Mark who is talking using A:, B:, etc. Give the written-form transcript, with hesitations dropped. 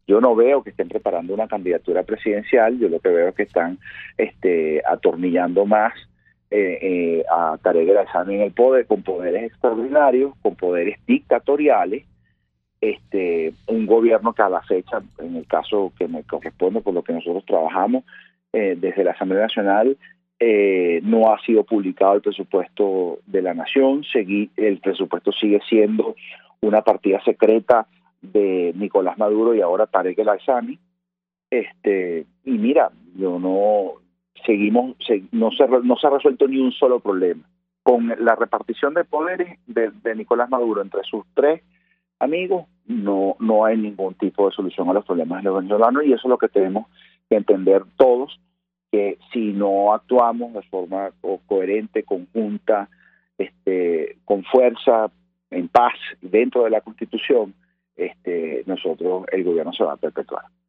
A: Yo no veo que estén preparando una candidatura presidencial, yo lo que veo es que están atornillando más a Tarek El Aissami en el poder, con poderes extraordinarios, con poderes dictatoriales, un gobierno que a la fecha, en el caso que me corresponde por lo que nosotros trabajamos desde la Asamblea Nacional, no ha sido publicado el presupuesto de la nación, el presupuesto sigue siendo una partida secreta de Nicolás Maduro y ahora Tarek El Aissami. Y mira, yo no no se ha resuelto ni un solo problema. Con la repartición de poderes de Nicolás Maduro entre sus tres amigos, no hay ningún tipo de solución a los problemas de los venezolanos, y eso es lo que tenemos que entender todos, que si no actuamos de forma coherente, conjunta, con fuerza, en paz, dentro de la Constitución, el gobierno se va a perpetuar.